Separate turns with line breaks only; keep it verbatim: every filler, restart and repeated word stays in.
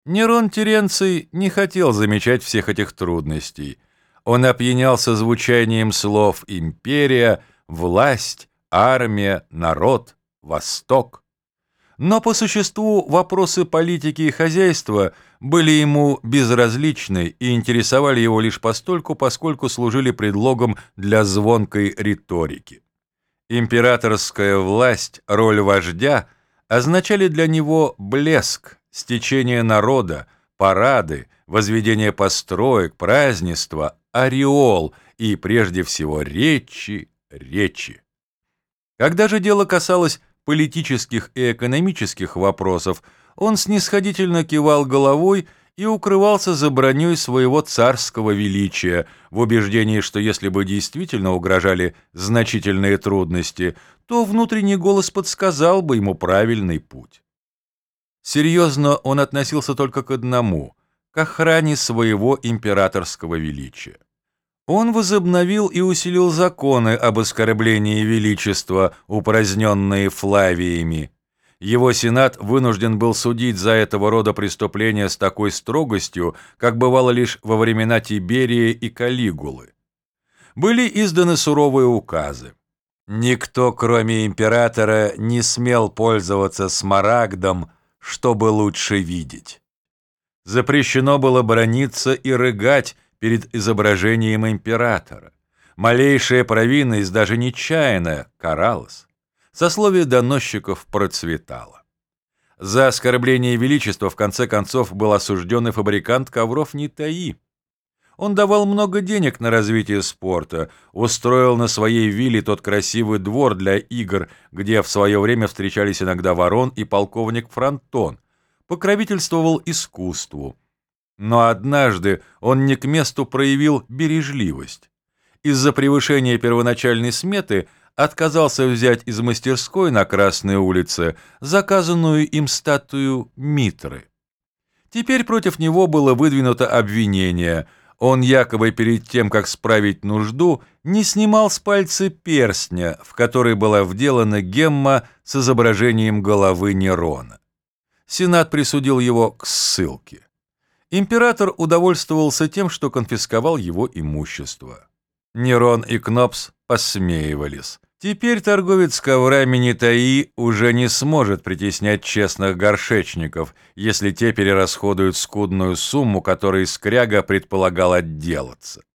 Нерон Теренций не хотел замечать всех этих трудностей. Он опьянялся звучанием слов «империя», «власть», «армия», «народ», «восток». Но по существу вопросы политики и хозяйства были ему безразличны и интересовали его лишь постольку, поскольку служили предлогом для звонкой риторики. Императорская власть, роль вождя означали для него блеск, стечение народа, парады, возведение построек, празднества, ореол и, прежде всего, речи, речи. Когда же дело касалось политических и экономических вопросов, он снисходительно кивал головой и укрывался за броней своего царского величия, в убеждении, что если бы действительно угрожали значительные трудности, то внутренний голос подсказал бы ему правильный путь. Серьезно он относился только к одному — к охране своего императорского величия. Он возобновил и усилил законы об оскорблении величества, упраздненные Флавиями. Его сенат вынужден был судить за этого рода преступления с такой строгостью, как бывало лишь во времена Тиберия и Калигулы. Были изданы суровые указы. Никто, кроме императора, не смел пользоваться смарагдом, чтобы лучше видеть. Запрещено было браниться и рыгать перед изображением императора. Малейшая провинность, даже нечаянная, каралась. Сословие доносчиков процветало. За оскорбление величества в конце концов был осужден и фабрикант ковров Нитаи. Он давал много денег на развитие спорта, устроил на своей вилле тот красивый двор для игр, где в свое время встречались иногда Ворон и полковник Фронтон, покровительствовал искусству. Но однажды он не к месту проявил бережливость. Из-за превышения первоначальной сметы отказался взять из мастерской на Красной улице заказанную им статую Митры. Теперь против него было выдвинуто обвинение. Он якобы перед тем, как справить нужду, не снимал с пальца перстня, в который была вделана гемма с изображением головы Нерона. Сенат присудил его к ссылке. Император удовольствовался тем, что конфисковал его имущество. Нерон и Кнопс посмеивались. Теперь торговец коврами Нитаи уже не сможет притеснять честных горшечников, если те перерасходуют скудную сумму, которой скряга предполагал отделаться.